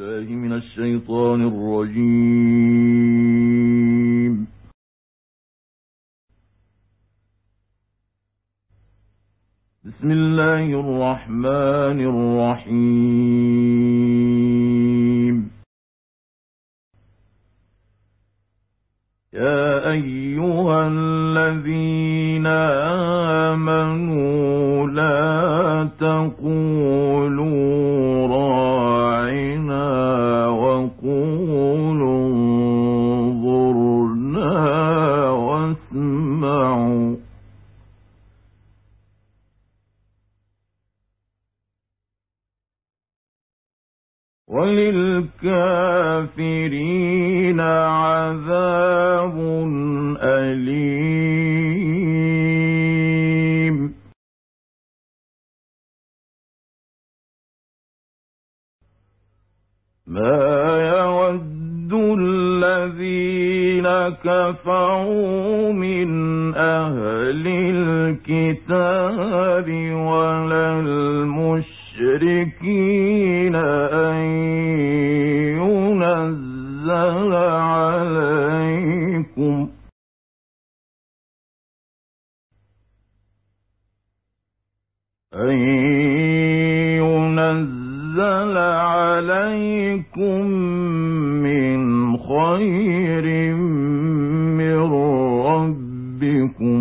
بالله من الشيطان الرجيم. بسم الله الرحمن الرحيم. يا أيها الذين آمنوا لا تقولوا راعنا وقولوا انظرنا واسمعوا وللكافرين عذاب أليم. ما يود الذين كفروا من أهل الكتاب ولا المشركين أن ينزل عليكم من خير من ربكم،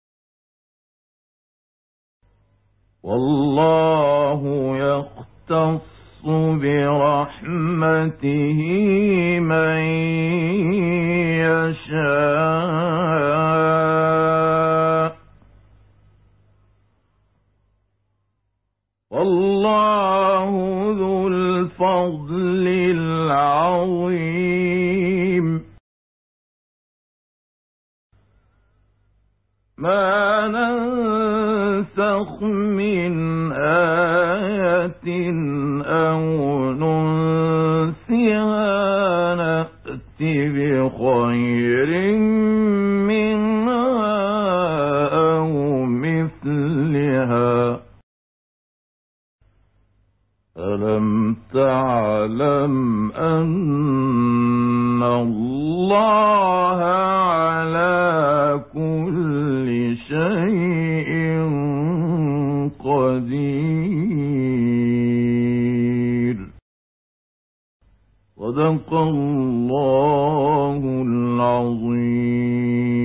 والله يختص برحمته من يشاء، والله ذو الفضل العظيم. ما ننسخ من آية أو ننسها نأت بخير منها أو مثلها. ألم تعلم أن الله على كل شيء قدير؟ صدق الله العظيم.